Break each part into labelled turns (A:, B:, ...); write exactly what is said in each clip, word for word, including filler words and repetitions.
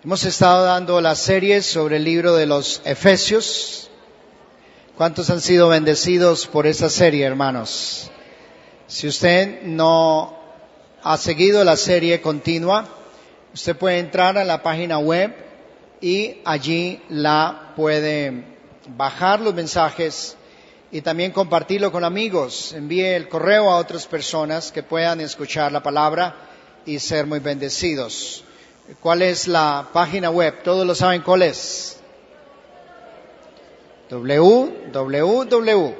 A: Hemos estado dando la serie sobre el libro de los Efesios. ¿Cuántos han sido bendecidos por esa serie, hermanos? Si usted no ha seguido la serie continua, usted puede entrar a la página web y allí la puede bajar los mensajes y también compartirlo con amigos. Envíe el correo a otras personas que puedan escuchar la palabra y ser muy bendecidos. ¿Cuál es la página web? ¿Todos lo saben cuál es? doble u doble u doble u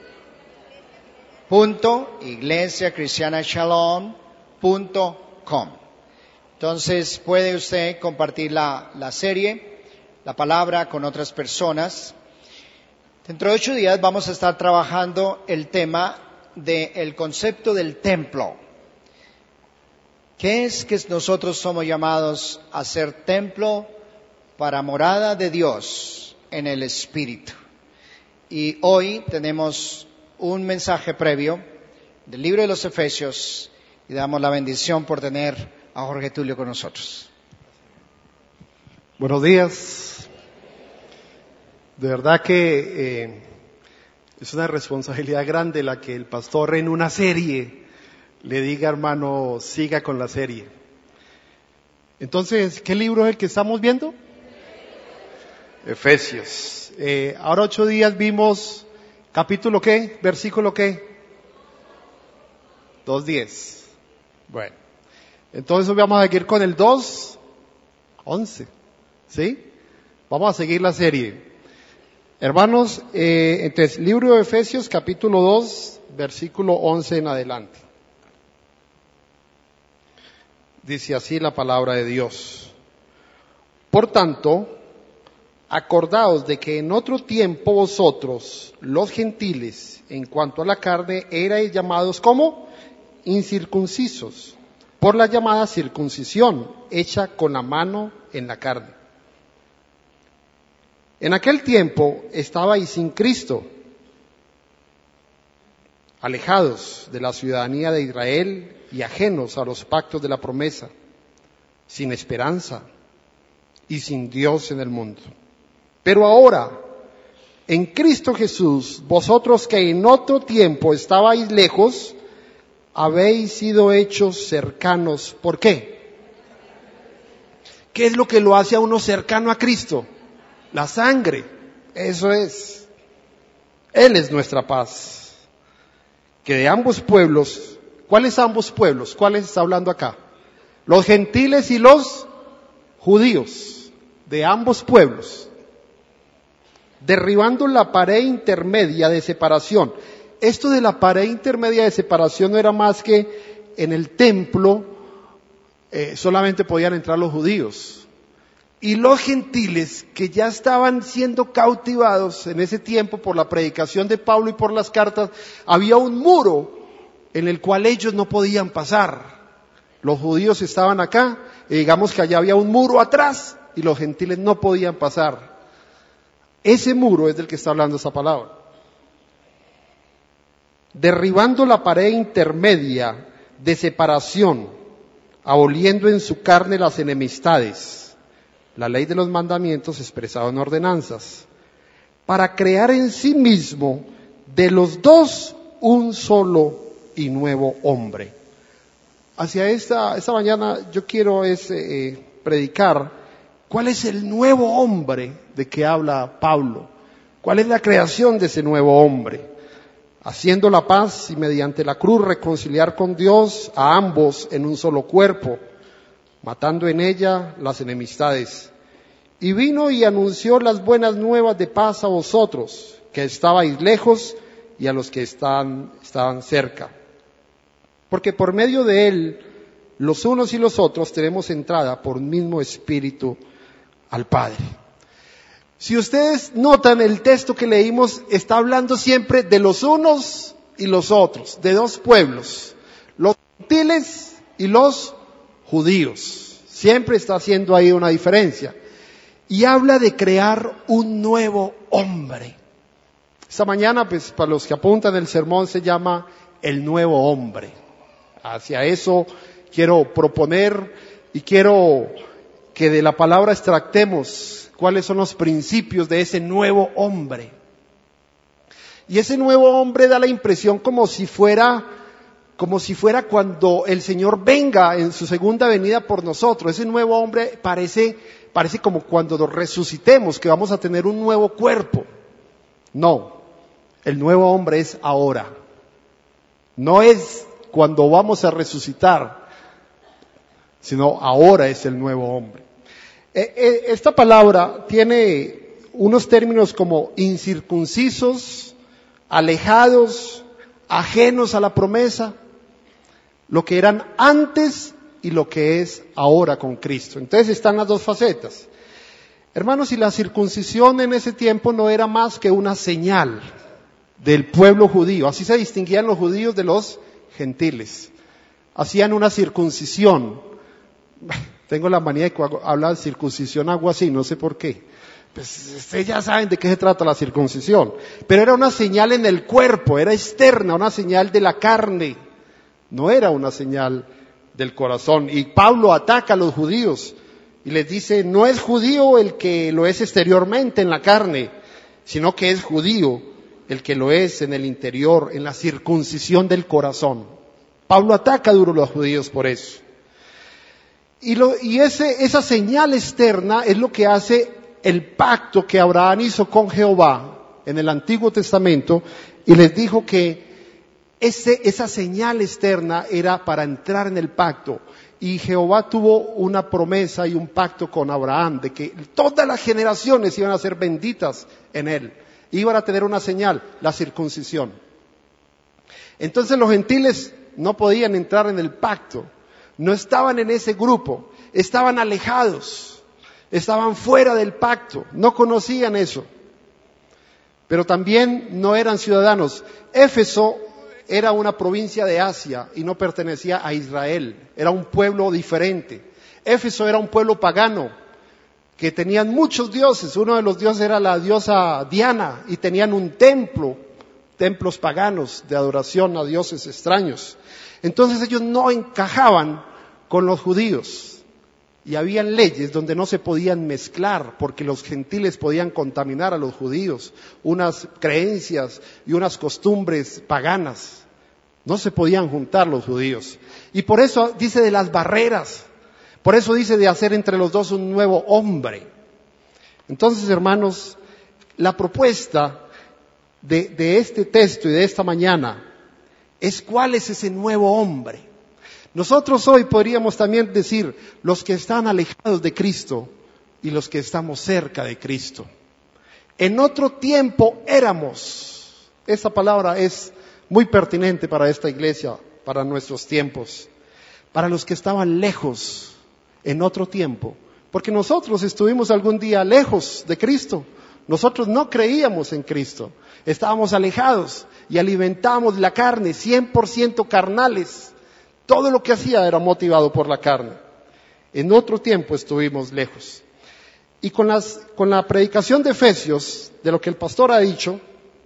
A: punto iglesia cristiana shalom punto com. Entonces puede usted compartir la, la serie, la palabra con otras personas. Dentro de ocho días vamos a estar trabajando el tema del concepto del templo. ¿Qué es que nosotros somos llamados a ser templo para morada de Dios en el Espíritu? Y hoy tenemos un mensaje previo del libro de los Efesios y damos la bendición por tener a Jorge Tulio con nosotros.
B: Buenos días. De verdad que eh, es una responsabilidad grande la que el pastor en una serie le diga, hermano, siga con la serie. Entonces, ¿qué libro es el que estamos viendo? Efesios. Eh, ahora ocho días vimos capítulo ¿qué? Versículo ¿qué? dos diez. Bueno, entonces hoy vamos a seguir con el dos once. ¿Sí? Vamos a seguir la serie. Hermanos, eh, entonces, libro de Efesios, capítulo dos, versículo once en adelante. Dice así la palabra de Dios. Por tanto, acordaos de que en otro tiempo vosotros, los gentiles, en cuanto a la carne, erais llamados ¿cómo? Incircuncisos, por la llamada circuncisión, hecha con la mano en la carne. En aquel tiempo estabais sin Cristo, alejados de la ciudadanía de Israel y ajenos a los pactos de la promesa, sin esperanza y sin Dios en el mundo. Pero ahora, en Cristo Jesús, vosotros que en otro tiempo estabais lejos, habéis sido hechos cercanos. ¿Por qué? ¿Qué es lo que lo hace a uno cercano a Cristo? La sangre. Eso es. Él es nuestra paz. Que de ambos pueblos, ¿cuáles ambos pueblos? ¿Cuáles está hablando acá? Los gentiles y los judíos, de ambos pueblos, derribando la pared intermedia de separación. Esto de la pared intermedia de separación no era más que en el templo eh, solamente podían entrar los judíos. Y los gentiles que ya estaban siendo cautivados en ese tiempo por la predicación de Pablo y por las cartas, había un muro en el cual ellos no podían pasar. Los judíos estaban acá y digamos que allá había un muro atrás y los gentiles no podían pasar. Ese muro es del que está hablando esa palabra. Derribando la pared intermedia de separación, aboliendo en su carne las enemistades, la ley de los mandamientos expresado en ordenanzas, para crear en sí mismo de los dos un solo y nuevo hombre. Hacia esta, esta mañana yo quiero es, eh, predicar cuál es el nuevo hombre de que habla Pablo, cuál es la creación de ese nuevo hombre, haciendo la paz y mediante la cruz reconciliar con Dios a ambos en un solo cuerpo, matando en ella las enemistades. Y vino y anunció las buenas nuevas de paz a vosotros, que estabais lejos, y a los que están, estaban cerca. Porque por medio de él, los unos y los otros tenemos entrada por un mismo espíritu al Padre. Si ustedes notan, el texto que leímos está hablando siempre de los unos y los otros, de dos pueblos, los gentiles y los judíos. Siempre está haciendo ahí una diferencia. Y habla de crear un nuevo hombre. Esta mañana, pues, para los que apuntan el sermón, se llama el nuevo hombre. Hacia eso quiero proponer y quiero que de la palabra extractemos cuáles son los principios de ese nuevo hombre. Y ese nuevo hombre da la impresión como si fuera, como si fuera cuando el Señor venga en su segunda venida por nosotros. Ese nuevo hombre parece, parece como cuando nos resucitemos, que vamos a tener un nuevo cuerpo. No, el nuevo hombre es ahora. No es cuando vamos a resucitar, sino ahora es el nuevo hombre. Esta palabra tiene unos términos como incircuncisos, alejados, ajenos a la promesa, lo que eran antes y lo que es ahora con Cristo. Entonces están las dos facetas. Hermanos, y la circuncisión en ese tiempo no era más que una señal del pueblo judío. Así se distinguían los judíos de los gentiles. Hacían una circuncisión. Tengo la manía de que habla de circuncisión, algo así, no sé por qué. Pues ustedes ya saben de qué se trata la circuncisión. Pero era una señal en el cuerpo, era externa, una señal de la carne. No era una señal del corazón. Y Pablo ataca a los judíos y les dice, no es judío el que lo es exteriormente en la carne, sino que es judío el que lo es en el interior, en la circuncisión del corazón. Pablo ataca duro a los judíos por eso. Y, lo, y ese, esa señal externa es lo que hace el pacto que Abraham hizo con Jehová en el Antiguo Testamento, y les dijo que ese, esa señal externa era para entrar en el pacto. Y Jehová tuvo una promesa y un pacto con Abraham de que todas las generaciones iban a ser benditas en él. Iban a tener una señal, la circuncisión. Entonces los gentiles no podían entrar en el pacto, no estaban en ese grupo, estaban alejados, estaban fuera del pacto, no conocían eso. Pero también no eran ciudadanos. Éfeso era una provincia de Asia y no pertenecía a Israel, era un pueblo diferente. Éfeso era un pueblo pagano, que tenían muchos dioses. Uno de los dioses era la diosa Diana, y tenían un templo, templos paganos de adoración a dioses extraños. Entonces ellos no encajaban con los judíos, y habían leyes donde no se podían mezclar, porque los gentiles podían contaminar a los judíos, unas creencias y unas costumbres paganas. No se podían juntar los judíos. Y por eso dice de las barreras, por eso dice de hacer entre los dos un nuevo hombre. Entonces, hermanos, la propuesta de, de este texto y de esta mañana es cuál es ese nuevo hombre. Nosotros hoy podríamos también decir los que están alejados de Cristo y los que estamos cerca de Cristo. En otro tiempo éramos. Esta palabra es muy pertinente para esta iglesia, para nuestros tiempos, para los que estaban lejos en otro tiempo, porque nosotros estuvimos algún día lejos de Cristo, nosotros no creíamos en Cristo, estábamos alejados y alimentábamos la carne, cien por ciento carnales, todo lo que hacía era motivado por la carne. En otro tiempo estuvimos lejos. Y con, las, con la predicación de Efesios, de lo que el pastor ha dicho,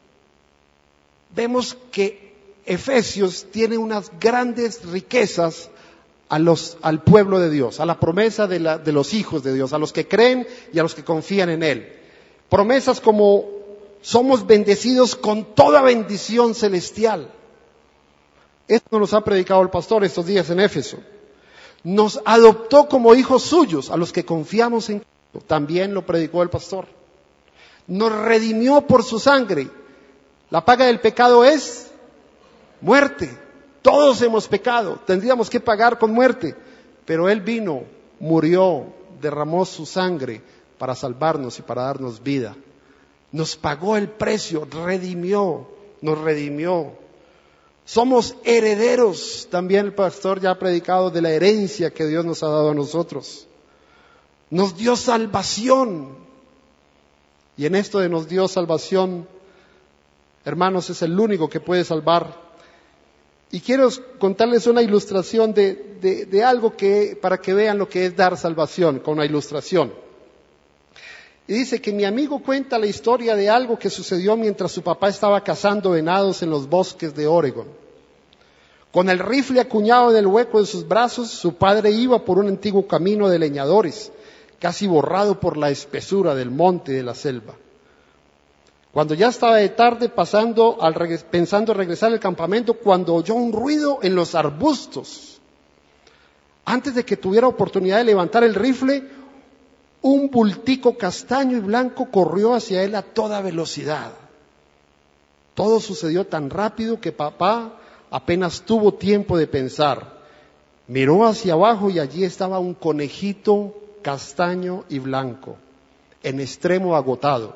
B: vemos que Efesios tiene unas grandes riquezas a los, al pueblo de Dios, a la promesa de, la, de los hijos de Dios, a los que creen y a los que confían en Él. Promesas como somos bendecidos con toda bendición celestial. Esto nos ha predicado el pastor estos días en Éfeso. Nos adoptó como hijos suyos, a los que confiamos en Cristo. También lo predicó el pastor. Nos redimió por su sangre. La paga del pecado es muerte. Todos hemos pecado, tendríamos que pagar con muerte. Pero Él vino, murió, derramó su sangre para salvarnos y para darnos vida. Nos pagó el precio, redimió, nos redimió. Somos herederos, también el pastor ya ha predicado de la herencia que Dios nos ha dado a nosotros. Nos dio salvación. Y en esto de nos dio salvación, hermanos, es el único que puede salvar. Y quiero contarles una ilustración de, de, de algo que, para que vean lo que es dar salvación, con una ilustración. Y dice que mi amigo cuenta la historia de algo que sucedió mientras su papá estaba cazando venados en los bosques de Oregón. Con el rifle acuñado en el hueco de sus brazos, su padre iba por un antiguo camino de leñadores casi borrado por la espesura del monte y de la selva. Cuando ya estaba de tarde, pasando al reg- pensando regresar al campamento, cuando oyó un ruido en los arbustos. Antes de que tuviera oportunidad de levantar el rifle, un bultico castaño y blanco corrió hacia él a toda velocidad. Todo sucedió tan rápido que papá apenas tuvo tiempo de pensar. Miró hacia abajo y allí estaba un conejito castaño y blanco, en extremo agotado,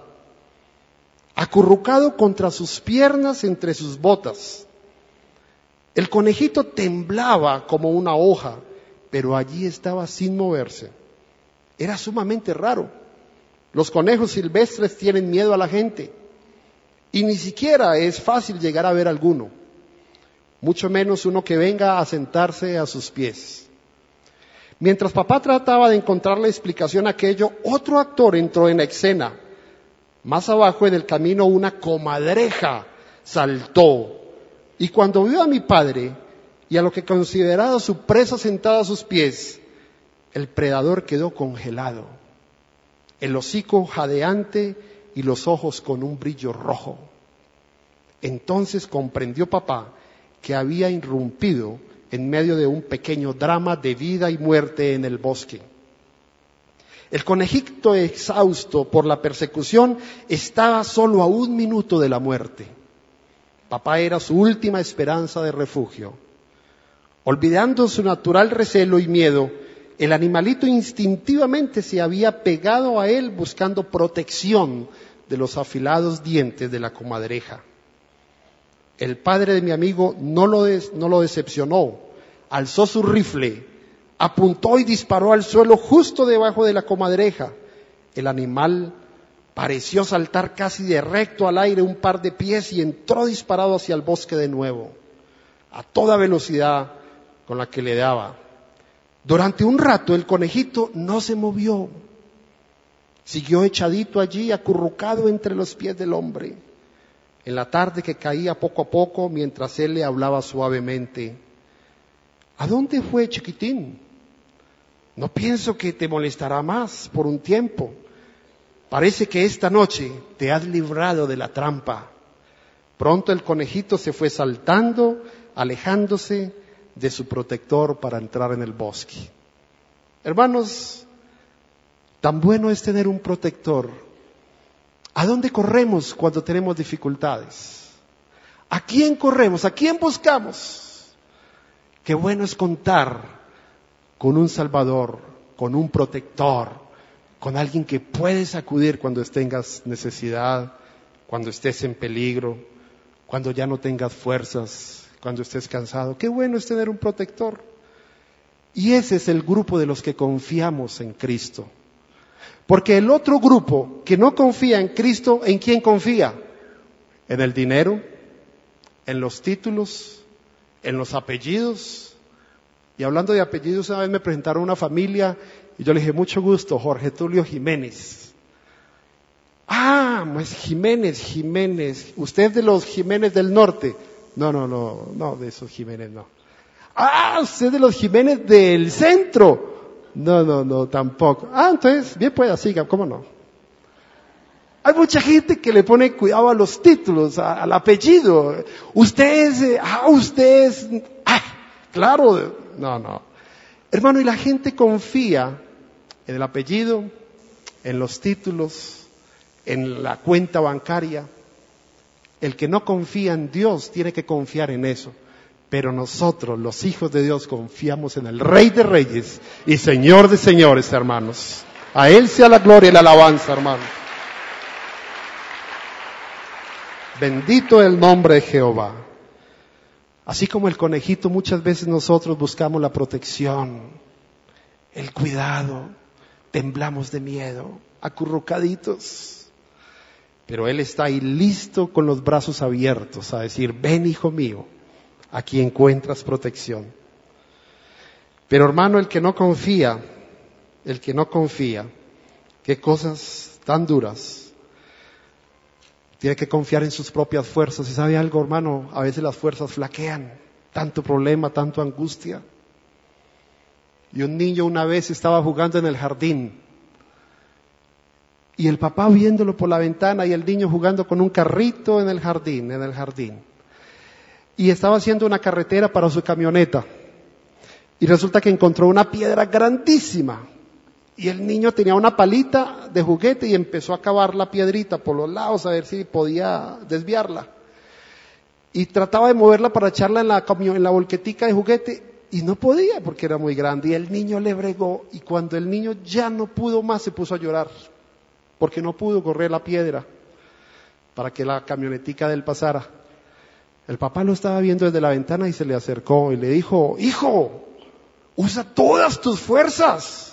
B: acurrucado contra sus piernas entre sus botas. El conejito temblaba como una hoja, pero allí estaba sin moverse. Era sumamente raro. Los conejos silvestres tienen miedo a la gente y ni siquiera es fácil llegar a ver alguno, mucho menos uno que venga a sentarse a sus pies. Mientras papá trataba de encontrar la explicación a aquello, otro actor entró en escena. Más abajo en el camino una comadreja saltó, y cuando vio a mi padre y a lo que consideraba su presa sentada a sus pies, el predador quedó congelado, el hocico jadeante y los ojos con un brillo rojo. Entonces comprendió papá que había irrumpido en medio de un pequeño drama de vida y muerte en el bosque. El conejito, exhausto por la persecución, estaba solo a un minuto de la muerte. Papá era su última esperanza de refugio. Olvidando su natural recelo y miedo, el animalito instintivamente se había pegado a él buscando protección de los afilados dientes de la comadreja. El padre de mi amigo no lo, des, no lo decepcionó, alzó su rifle, apuntó y disparó al suelo justo debajo de la comadreja. El animal pareció saltar casi de recto al aire un par de pies y entró disparado hacia el bosque de nuevo, a toda velocidad con la que le daba. Durante un rato el conejito no se movió, siguió echadito allí, acurrucado entre los pies del hombre. En la tarde que caía poco a poco, mientras él le hablaba suavemente: ¿a dónde fue, chiquitín? No pienso que te molestará más por un tiempo. Parece que esta noche te has librado de la trampa. Pronto el conejito se fue saltando, alejándose de su protector para entrar en el bosque. Hermanos, tan bueno es tener un protector. ¿A dónde corremos cuando tenemos dificultades? ¿A quién corremos? ¿A quién buscamos? Qué bueno es contar con un Salvador, con un protector, con alguien que puedes acudir cuando tengas necesidad, cuando estés en peligro, cuando ya no tengas fuerzas, cuando estés cansado. Qué bueno es tener un protector. Y ese es el grupo de los que confiamos en Cristo. Porque el otro grupo que no confía en Cristo, ¿en quién confía? En el dinero, en los títulos, en los apellidos. Y hablando de apellidos, una vez me presentaron una familia y yo le dije: mucho gusto, Jorge Tulio Jiménez. Ah, pues Jiménez, Jiménez. ¿Usted es de los Jiménez del norte? No, no, no, no, de esos Jiménez no. Ah, ¿usted es de los Jiménez del centro? No, no, no, tampoco. Ah, entonces, bien pueda, siga, ¿cómo no? Hay mucha gente que le pone cuidado a los títulos, a, al apellido. Usted es, eh, ah, usted es, ah, claro, no, no. Hermano, y la gente confía en el apellido, en los títulos, en la cuenta bancaria. El que no confía en Dios tiene que confiar en eso. Pero nosotros, los hijos de Dios, confiamos en el Rey de Reyes y Señor de Señores, hermanos. A Él sea la gloria y la alabanza, hermanos. Bendito el nombre de Jehová. Así como el conejito, muchas veces nosotros buscamos la protección, el cuidado, temblamos de miedo, acurrucaditos. Pero Él está ahí listo con los brazos abiertos a decir: ven, hijo mío, aquí encuentras protección. Pero hermano, el que no confía, el que no confía, qué cosas tan duras. Tiene que confiar en sus propias fuerzas. ¿Y sabe algo, hermano? A veces las fuerzas flaquean. Tanto problema, tanto angustia. Y un niño una vez estaba jugando en el jardín Y el papá viéndolo por la ventana y el niño jugando con un carrito en el jardín, en el jardín. Y estaba haciendo una carretera para su camioneta. Y resulta que encontró una piedra grandísima. Y el niño tenía una palita de juguete y empezó a cavar la piedrita por los lados a ver si podía desviarla. Y trataba de moverla para echarla en la, camión, en la volquetica de juguete y no podía porque era muy grande. Y el niño le bregó y cuando el niño ya no pudo más se puso a llorar porque no pudo correr la piedra para que la camionetica de él pasara. El papá lo estaba viendo desde la ventana y se le acercó y le dijo, hijo, usa todas tus fuerzas.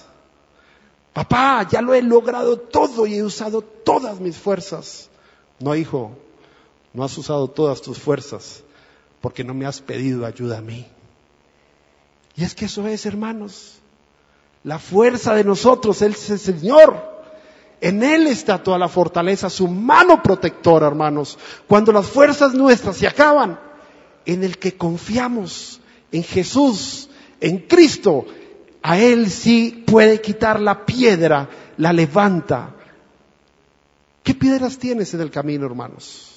B: Papá, ya lo he logrado todo y he usado todas mis fuerzas. No, hijo, no has usado todas tus fuerzas porque no me has pedido ayuda a mí. Y es que eso es, hermanos, la fuerza de nosotros es el Señor. En Él está toda la fortaleza, su mano protectora, hermanos. Cuando las fuerzas nuestras se acaban, en el que confiamos, en Jesús, en Cristo, a Él sí puede quitar la piedra, la levanta. ¿Qué piedras tienes en el camino, hermanos?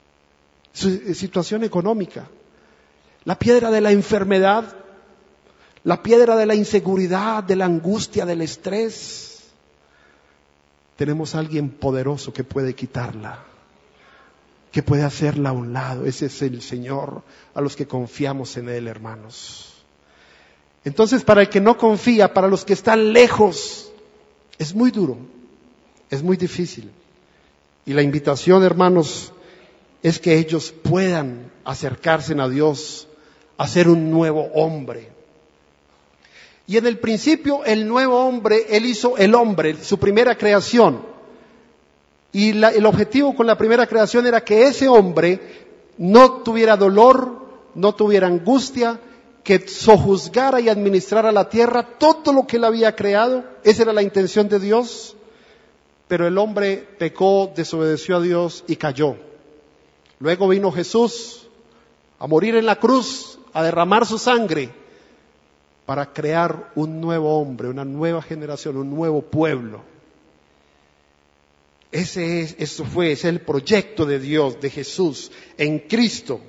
B: Su situación económica, la piedra de la enfermedad, la piedra de la inseguridad, de la angustia, del estrés. Tenemos a alguien poderoso que puede quitarla, que puede hacerla a un lado. Ese es el Señor a los que confiamos en Él, hermanos. Entonces, para el que no confía, para los que están lejos, es muy duro, es muy difícil. Y la invitación, hermanos, es que ellos puedan acercarse a Dios, a ser un nuevo hombre. Y en el principio, el nuevo hombre, Él hizo el hombre, su primera creación. Y la, el objetivo con la primera creación era que ese hombre no tuviera dolor, no tuviera angustia, que sojuzgara y administrara la tierra, todo lo que Él había creado. Esa era la intención de Dios. Pero el hombre pecó, desobedeció a Dios y cayó. Luego vino Jesús a morir en la cruz, a derramar su sangre, para crear un nuevo hombre, una nueva generación, un nuevo pueblo. Ese es, eso fue, ese es el proyecto de Dios, de Jesús, en Cristo.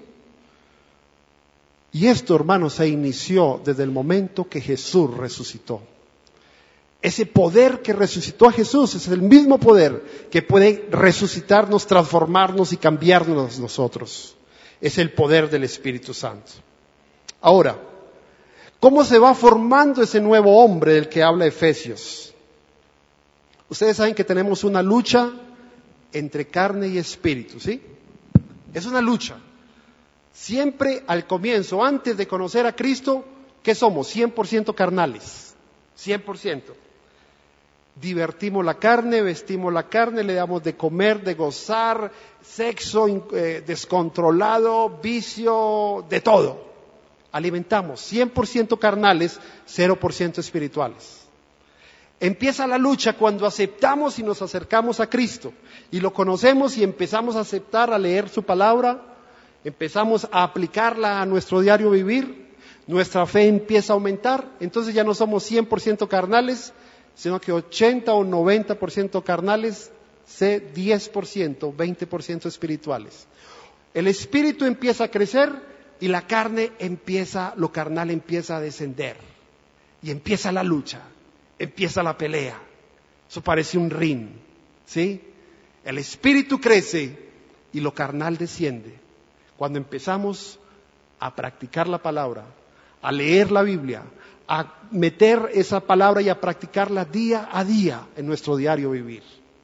B: Y esto, hermanos, se inició desde el momento que Jesús resucitó. Ese poder que resucitó a Jesús es el mismo poder que puede resucitarnos, transformarnos y cambiarnos nosotros. Es el poder del Espíritu Santo. Ahora, ¿cómo se va formando ese nuevo hombre del que habla Efesios? Ustedes saben que tenemos una lucha entre carne y espíritu, ¿sí? Es una lucha. Siempre al comienzo, antes de conocer a Cristo, ¿qué somos? cien por ciento carnales, cien por ciento. Divertimos la carne, vestimos la carne, le damos de comer, de gozar, sexo eh, descontrolado, vicio, de todo. Alimentamos cien por ciento carnales, cero por ciento espirituales. Empieza la lucha cuando aceptamos y nos acercamos a Cristo y lo conocemos y empezamos a aceptar, a leer su palabra, empezamos a aplicarla a nuestro diario vivir, nuestra fe empieza a aumentar, entonces ya no somos cien por ciento carnales, sino que ochenta o noventa por ciento carnales, diez por ciento, veinte por ciento espirituales. El espíritu empieza a crecer y la carne empieza, lo carnal empieza a descender. Y empieza la lucha, empieza la pelea. Eso parece un ring, ¿sí? El espíritu crece y lo carnal desciende. Cuando empezamos a practicar la palabra, a leer la Biblia, a meter esa palabra y a practicarla día a día en nuestro diario vivir.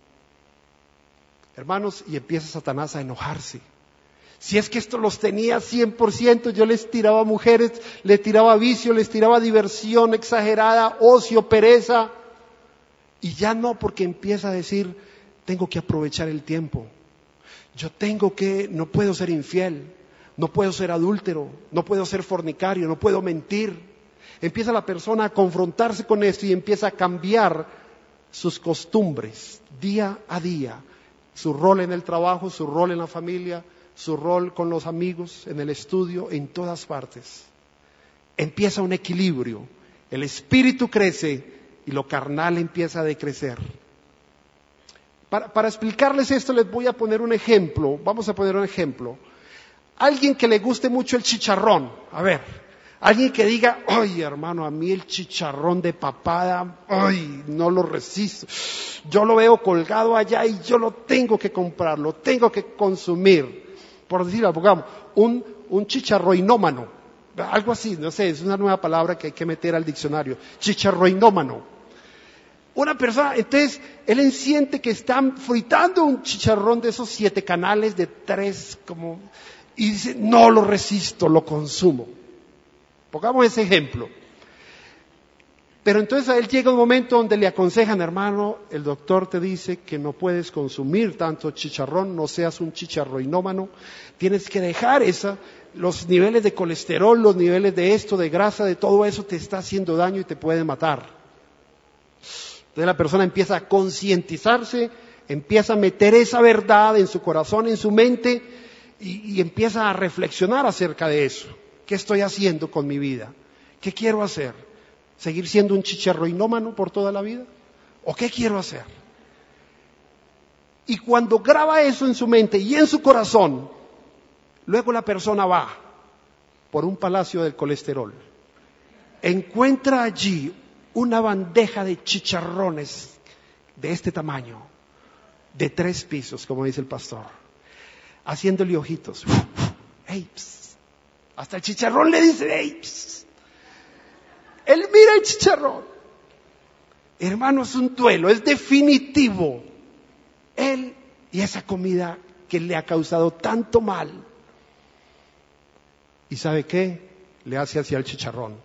B: Hermanos, y empieza Satanás a enojarse. Si es que esto los tenía cien por ciento, yo les tiraba mujeres, les tiraba vicio, les tiraba diversión exagerada, ocio, pereza. Y ya no, porque empieza a decir, tengo que aprovechar el tiempo. Yo tengo que, no puedo ser infiel, no puedo ser adúltero, no puedo ser fornicario, no puedo mentir. Empieza la persona a confrontarse con esto y empieza a cambiar sus costumbres día a día. Su rol en el trabajo, su rol en la familia, su rol con los amigos, en el estudio, en todas partes. Empieza un equilibrio. El espíritu crece y lo carnal empieza a decrecer. Para, para explicarles esto les voy a poner un ejemplo. Vamos a poner un ejemplo. Alguien que le guste mucho el chicharrón. A ver, alguien que diga, ay hermano, a mí el chicharrón de papada, ay, no lo resisto. Yo lo veo colgado allá y yo lo tengo que comprar, lo tengo que consumir. Por decirlo, pongamos, un, un chicharroinómano. Algo así, no sé, es una nueva palabra que hay que meter al diccionario. Chicharroinómano. Una persona, entonces, él siente que están fritando un chicharrón de esos siete canales de tres, como, y dice, no lo resisto, lo consumo. Pongamos ese ejemplo. Pero entonces a él llega un momento donde le aconsejan, hermano, el doctor te dice que no puedes consumir tanto chicharrón, no seas un chicharroinómano, tienes que dejar esa, los niveles de colesterol, los niveles de esto, de grasa, de todo eso te está haciendo daño y te puede matar. Entonces la persona empieza a concientizarse, empieza a meter esa verdad en su corazón, en su mente, y, y empieza a reflexionar acerca de eso. ¿Qué estoy haciendo con mi vida? ¿Qué quiero hacer? ¿Seguir siendo un chicharroinómano por toda la vida? ¿O qué quiero hacer? Y cuando graba eso en su mente y en su corazón, luego la persona va por un palacio del colesterol, encuentra allí una bandeja de chicharrones de este tamaño, de tres pisos, como dice el pastor, haciéndole ojitos. Hey, pss. Hasta el chicharrón le dice, hey, pss. Él mira el chicharrón. Hermano, es un duelo, es definitivo. Él y esa comida que le ha causado tanto mal. ¿Y sabe qué? Le hace hacia el chicharrón.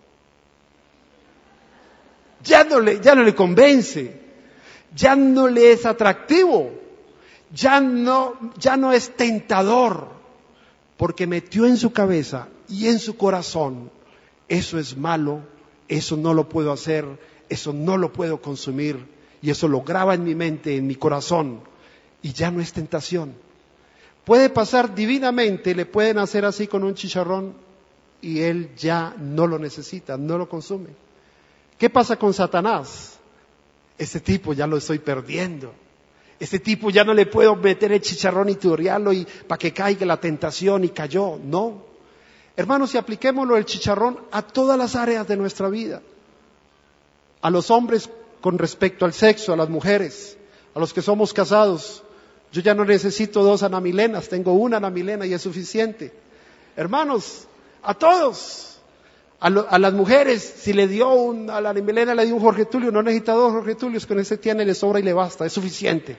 B: Ya no le, ya no le convence, ya no le es atractivo, ya no, ya no es tentador, porque metió en su cabeza y en su corazón, eso es malo, eso no lo puedo hacer, eso no lo puedo consumir, y eso lo graba en mi mente, en mi corazón, y ya no es tentación. Puede pasar divinamente, le pueden hacer así con un chicharrón, y él ya no lo necesita, no lo consume. ¿Qué pasa con Satanás? Este tipo ya lo estoy perdiendo. Este tipo ya no le puedo meter el chicharrón y turearlo y para que caiga la tentación y cayó. No. Hermanos, si apliquémoslo el chicharrón a todas las áreas de nuestra vida. A los hombres con respecto al sexo, a las mujeres, a los que somos casados. Yo ya no necesito dos anamilenas, tengo una anamilena y es suficiente. Hermanos, a todos. A, lo, a las mujeres, si le dio un, a la Milena le dio un Jorge Tulio, no necesita dos Jorge Tulios, con ese tiene, le sobra y le basta, es suficiente.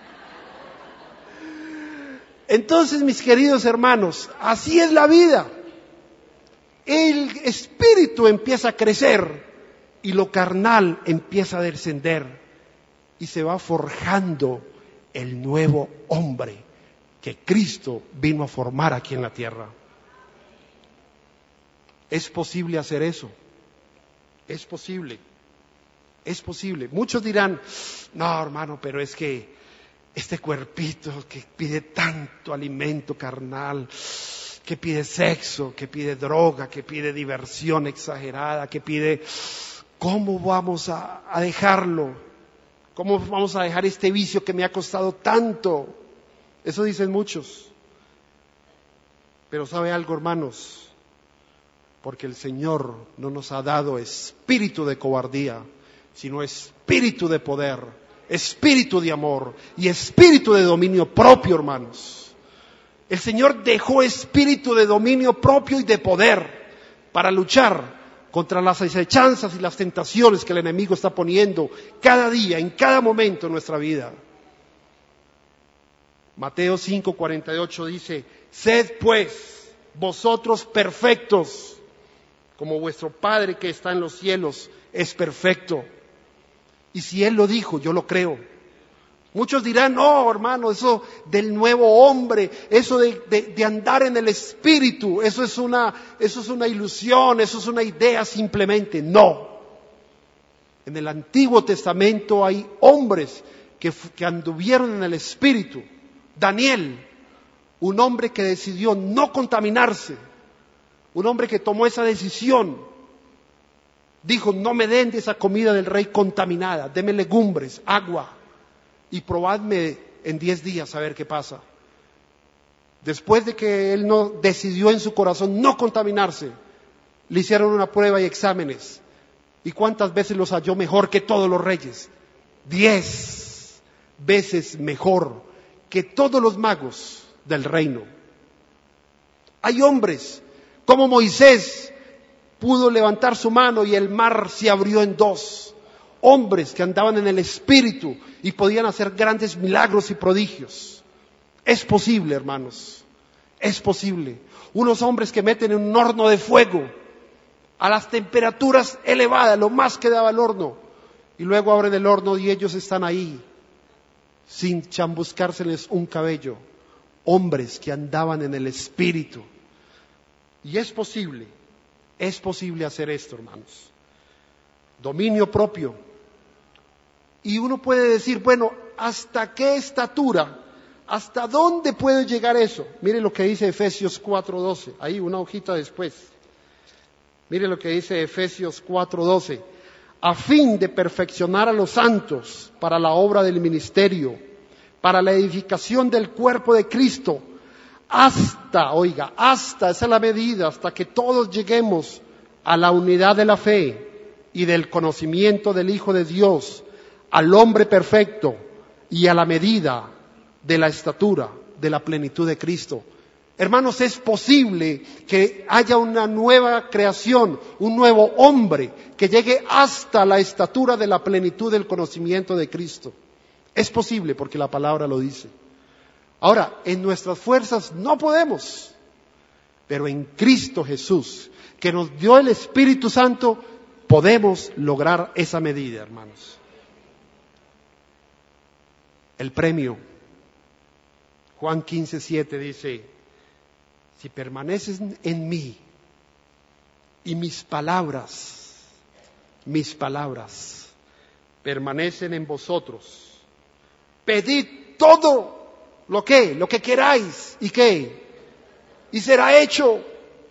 B: Entonces, mis queridos hermanos, así es la vida. El espíritu empieza a crecer y lo carnal empieza a descender y se va forjando el nuevo hombre que Cristo vino a formar aquí en la tierra. Es posible hacer eso, es posible, es posible. Muchos dirán, no hermano, pero es que este cuerpito que pide tanto alimento carnal, que pide sexo, que pide droga, que pide diversión exagerada, que pide, ¿cómo vamos a, a dejarlo? ¿Cómo vamos a dejar este vicio que me ha costado tanto? Eso dicen muchos. Pero ¿sabe algo, hermanos? Porque el Señor no nos ha dado espíritu de cobardía, sino espíritu de poder, espíritu de amor y espíritu de dominio propio, hermanos. El Señor dejó espíritu de dominio propio y de poder para luchar contra las acechanzas y las tentaciones que el enemigo está poniendo cada día, en cada momento de nuestra vida. Mateo cinco cuarenta y ocho dice, sed pues vosotros perfectos, como vuestro Padre que está en los cielos es perfecto. Y si Él lo dijo, yo lo creo. Muchos dirán, no, hermano, eso del nuevo hombre, eso de, de, de andar en el Espíritu, eso es una, eso es una ilusión, eso es una idea simplemente. No. En el Antiguo Testamento hay hombres que, que anduvieron en el Espíritu. Daniel, un hombre que decidió no contaminarse. Un hombre que tomó esa decisión, dijo, no me den de esa comida del rey contaminada, denme legumbres, agua. y probadme en diez días a ver qué pasa. Después de que él no decidió en su corazón no contaminarse, le hicieron una prueba y exámenes. ¿Y cuántas veces los halló mejor que todos los reyes? Diez veces mejor que todos los magos del reino. Hay hombres como Moisés, pudo levantar su mano y el mar se abrió en dos. Hombres que andaban en el Espíritu y podían hacer grandes milagros y prodigios. Es posible, hermanos, es posible. Unos hombres que meten en un horno de fuego a las temperaturas elevadas, lo más que daba el horno, y luego abren el horno y ellos están ahí, sin chambuscárseles un cabello. Hombres que andaban en el Espíritu. Y es posible, es posible hacer esto, hermanos. Dominio propio. Y uno puede decir, bueno, ¿hasta qué estatura? ¿Hasta dónde puede llegar eso? Mire lo que dice Efesios cuatro doce, ahí una hojita después. Mire lo que dice Efesios cuatro doce. A fin de perfeccionar a los santos para la obra del ministerio, para la edificación del cuerpo de Cristo, hasta, oiga, hasta, esa es la medida, hasta que todos lleguemos a la unidad de la fe y del conocimiento del Hijo de Dios, al hombre perfecto y a la medida de la estatura de la plenitud de Cristo. Hermanos, es posible que haya una nueva creación, un nuevo hombre que llegue hasta la estatura de la plenitud del conocimiento de Cristo. Es posible porque la palabra lo dice. Ahora, en nuestras fuerzas no podemos, pero en Cristo Jesús, que nos dio el Espíritu Santo, podemos lograr esa medida, hermanos. El premio, Juan quince siete dice, si permaneces en mí y mis palabras, mis palabras permanecen en vosotros, pedid todo lo que, lo que queráis y qué, y será hecho.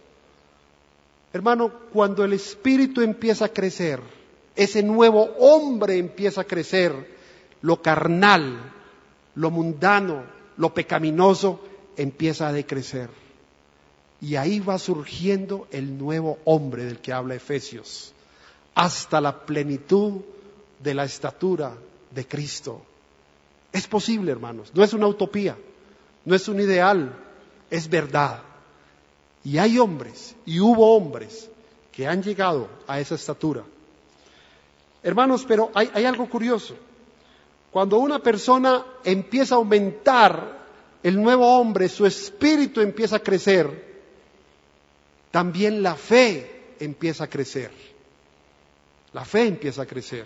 B: Hermano, cuando el Espíritu empieza a crecer, ese nuevo hombre empieza a crecer, lo carnal, lo mundano, lo pecaminoso empieza a decrecer. Y ahí va surgiendo el nuevo hombre del que habla Efesios, hasta la plenitud de la estatura de Cristo. Es posible, hermanos, no es una utopía, no es un ideal, es verdad. Y hay hombres, y hubo hombres que han llegado a esa estatura. Hermanos, pero hay, hay algo curioso. Cuando una persona empieza a aumentar, el nuevo hombre, su espíritu empieza a crecer, también la fe empieza a crecer. La fe empieza a crecer.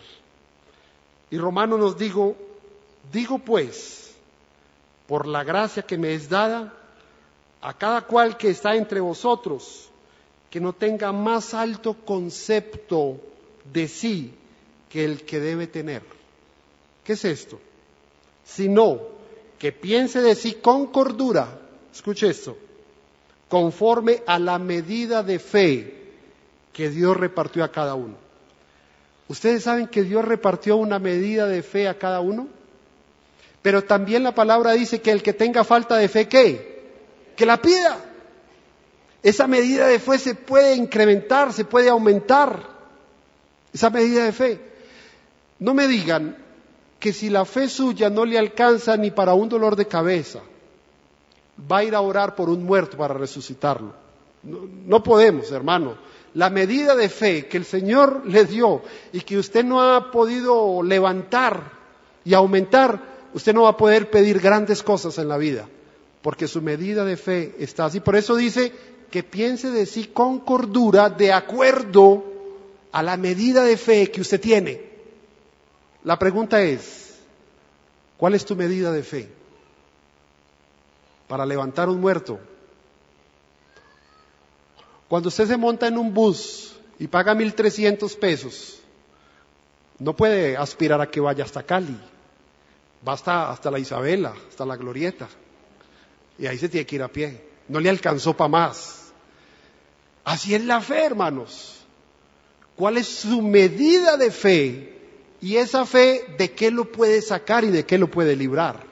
B: Y Romano nos dijo, digo pues, por la gracia que me es dada, a cada cual que está entre vosotros, que no tenga más alto concepto de sí que el que debe tener. ¿Qué es esto? Sino que piense de sí con cordura, escuche esto, conforme a la medida de fe que Dios repartió a cada uno. ¿Ustedes saben que Dios repartió una medida de fe a cada uno? Pero también la palabra dice que el que tenga falta de fe, ¿qué? Que la pida. Esa medida de fe se puede incrementar, se puede aumentar. Esa medida de fe. No me digan que si la fe suya no le alcanza ni para un dolor de cabeza, va a ir a orar por un muerto para resucitarlo. No, no podemos, hermano. La medida de fe que el Señor le dio y que usted no ha podido levantar y aumentar, usted no va a poder pedir grandes cosas en la vida, porque su medida de fe está así. Por eso dice que piense de sí con cordura, de acuerdo a la medida de fe que usted tiene. La pregunta es, ¿cuál es tu medida de fe para levantar un muerto? Cuando usted se monta en un bus y paga mil trescientos pesos, no puede aspirar a que vaya hasta Cali, va hasta, hasta la Isabela, hasta la Glorieta, y ahí se tiene que ir a pie, no le alcanzó para más. Así es la fe, hermanos. ¿Cuál es su medida de fe ¿Y esa fe de qué lo puede sacar y de qué lo puede librar?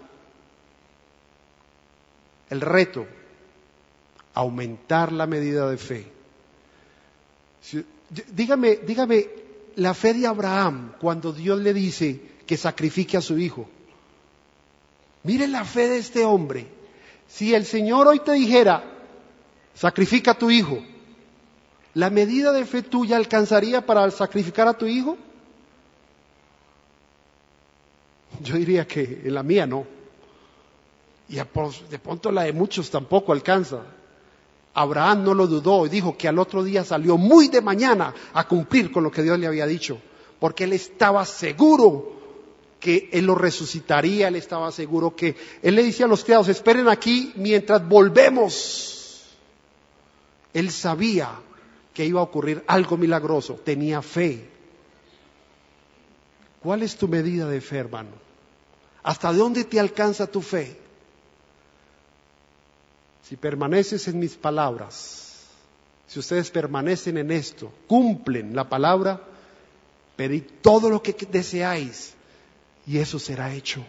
B: El reto, aumentar la medida de fe. Si, dígame, dígame, la fe de Abraham cuando Dios le dice que sacrifique a su hijo. Mire la fe de este hombre. Si el Señor hoy te dijera, sacrifica a tu hijo, ¿la medida de fe tuya alcanzaría para sacrificar a tu hijo? Yo diría que en la mía no. Y de pronto la de muchos tampoco alcanza. Abraham no lo dudó y dijo que al otro día salió muy de mañana a cumplir con lo que Dios le había dicho, porque él estaba seguro que él lo resucitaría, él estaba seguro que, él le decía a los criados, esperen aquí mientras volvemos. Él sabía que iba a ocurrir algo milagroso, tenía fe. ¿Cuál es tu medida de fe, hermano? ¿Hasta dónde te alcanza tu fe? Si permaneces en mis palabras, si ustedes permanecen en esto, cumplen la palabra, pedid todo lo que deseáis y eso será hecho.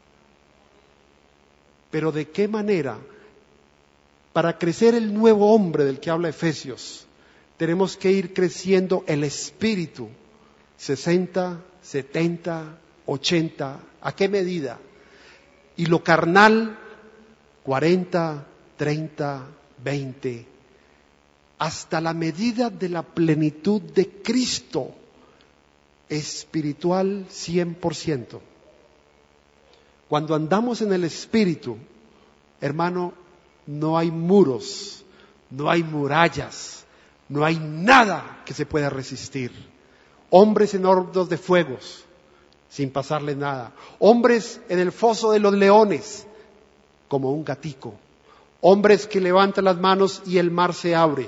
B: Pero ¿de qué manera? Para crecer el nuevo hombre del que habla Efesios, tenemos que ir creciendo el espíritu, sesenta, setenta, ochenta, ¿a qué medida? Y lo carnal, cuarenta, treinta, veinte, hasta la medida de la plenitud de Cristo, espiritual cien por ciento. Cuando andamos en el Espíritu, hermano, no hay muros, no hay murallas, no hay nada que se pueda resistir. Hombres en hornos de fuegos, sin pasarles nada. Hombres en el foso de los leones, como un gatico. Hombres que levantan las manos y el mar se abre.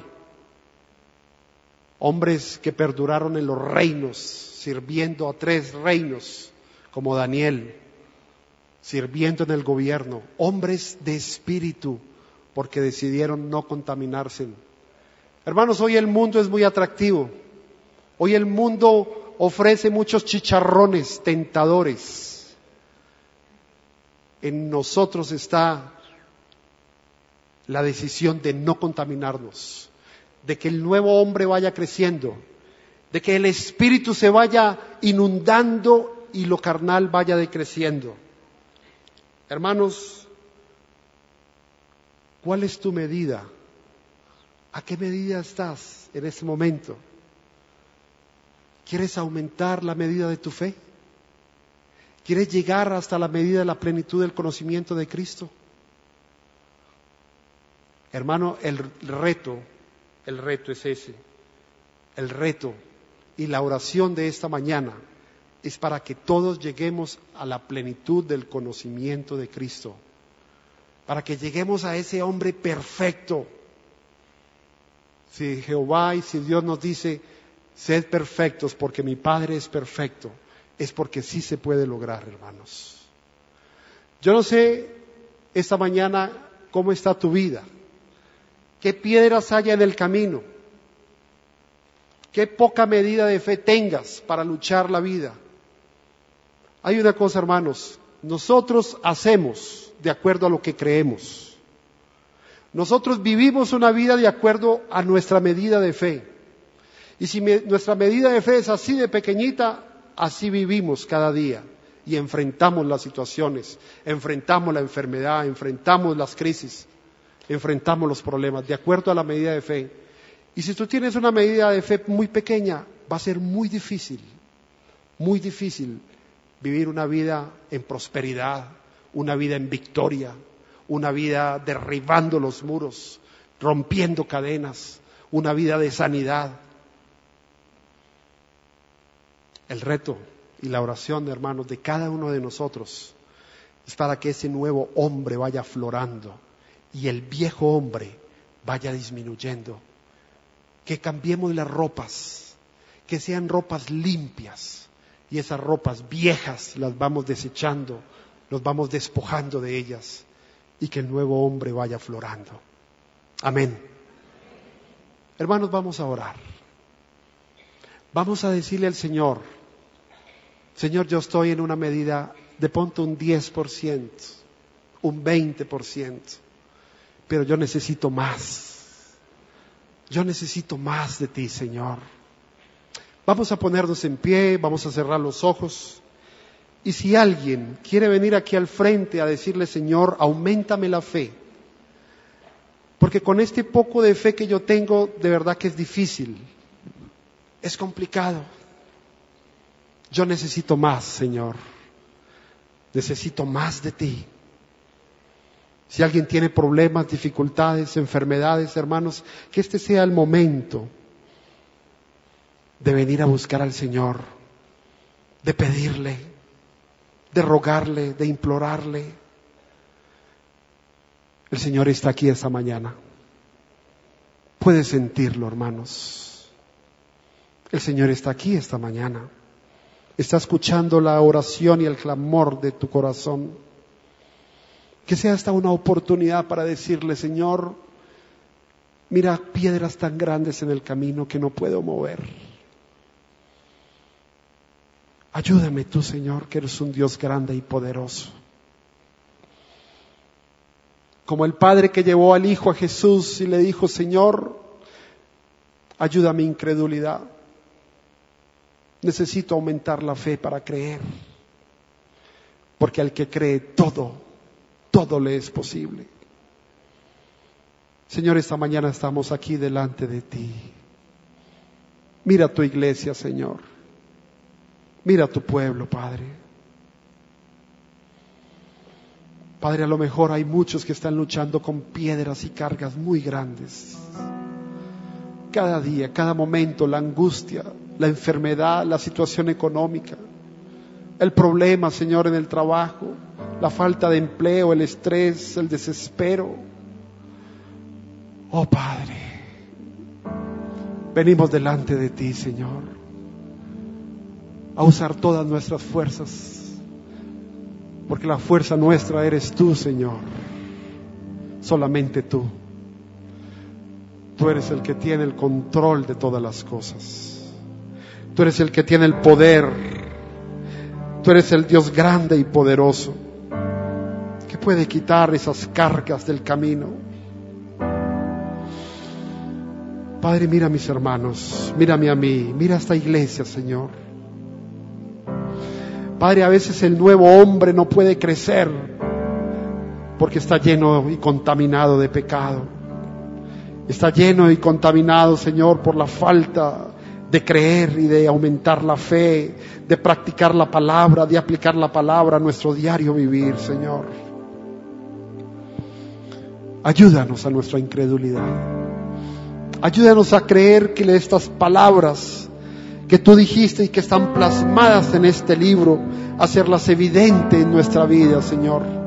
B: Hombres que perduraron en los reinos, sirviendo a tres reinos, como Daniel, sirviendo en el gobierno. Hombres de espíritu, porque decidieron no contaminarse. Hermanos, hoy el mundo es muy atractivo. Hoy el mundo ofrece muchos chicharrones tentadores. En nosotros está la decisión de no contaminarnos, de que el nuevo hombre vaya creciendo, de que el espíritu se vaya inundando y lo carnal vaya decreciendo. Hermanos, ¿cuál es tu medida? ¿A qué medida estás en este momento? ¿Quieres aumentar la medida de tu fe? ¿Quieres llegar hasta la medida de la plenitud del conocimiento de Cristo? Hermano, el reto, el reto es ese. El reto y la oración de esta mañana es para que todos lleguemos a la plenitud del conocimiento de Cristo. Para que lleguemos a ese hombre perfecto. Si Jehová y si Dios nos dice, sed perfectos porque mi Padre es perfecto, es porque sí se puede lograr, hermanos. Yo no sé esta mañana cómo está tu vida. ¿Qué piedras haya en el camino? ¿Qué poca medida de fe tengas para luchar la vida? Hay una cosa, hermanos, nosotros hacemos de acuerdo a lo que creemos. Nosotros vivimos una vida de acuerdo a nuestra medida de fe. Y si me, nuestra medida de fe es así de pequeñita, así vivimos cada día. Y enfrentamos las situaciones, enfrentamos la enfermedad, enfrentamos las crisis. Enfrentamos los problemas de acuerdo a la medida de fe. Y si tú tienes una medida de fe muy pequeña, va a ser muy difícil, muy difícil vivir una vida en prosperidad, una vida en victoria, una vida derribando los muros, rompiendo cadenas, una vida de sanidad. El reto y la oración, hermanos, de cada uno de nosotros es para que ese nuevo hombre vaya aflorando y el viejo hombre vaya disminuyendo. Que cambiemos las ropas, que sean ropas limpias, y esas ropas viejas las vamos desechando, nos vamos despojando de ellas, y que el nuevo hombre vaya aflorando. Amén. Hermanos, vamos a orar. Vamos a decirle al Señor, Señor, yo estoy en una medida de ponte un diez por ciento, un veinte por ciento, pero yo necesito más. Yo necesito más de ti, Señor. Vamos a ponernos en pie, vamos a cerrar los ojos. Y si alguien quiere venir aquí al frente a decirle, Señor, auméntame la fe, porque con este poco de fe que yo tengo, de verdad que es difícil, es complicado. Yo necesito más, Señor. Necesito más de ti. Si alguien tiene problemas, dificultades, enfermedades, hermanos, que este sea el momento de venir a buscar al Señor, de pedirle, de rogarle, de implorarle. El Señor está aquí esta mañana. Puedes sentirlo, hermanos. El Señor está aquí esta mañana. Está escuchando la oración y el clamor de tu corazón. Que sea esta una oportunidad para decirle, Señor, mira piedras tan grandes en el camino que no puedo mover. Ayúdame tú, Señor, que eres un Dios grande y poderoso. Como el Padre que llevó al Hijo a Jesús y le dijo, Señor, ayuda a mi incredulidad. Necesito aumentar la fe para creer, porque al que cree todo, todo le es posible. Señor, esta mañana estamos aquí delante de ti. Mira tu iglesia, Señor. Mira tu pueblo, Padre. Padre, a lo mejor hay muchos que están luchando con piedras y cargas muy grandes. Cada día, cada momento, la angustia, la enfermedad, la situación económica, el problema, Señor, en el trabajo, la falta de empleo, el estrés, el desespero. Oh Padre, venimos delante de ti, Señor, a usar todas nuestras fuerzas, porque la fuerza nuestra eres tú, Señor, solamente tú. Tú eres el que tiene el control de todas las cosas. Tú eres el que tiene el poder. Tú eres el Dios grande y poderoso, que puede quitar esas cargas del camino. Padre, mira a mis hermanos, mírame a mí, mira esta iglesia, Señor. Padre, a veces el nuevo hombre no puede crecer porque está lleno y contaminado de pecado. Está lleno y contaminado, Señor, por la falta de creer y de aumentar la fe, de practicar la palabra, de aplicar la palabra a nuestro diario vivir, Señor. Ayúdanos a nuestra incredulidad. Ayúdanos a creer que estas palabras que tú dijiste y que están plasmadas en este libro, hacerlas evidentes en nuestra vida, Señor.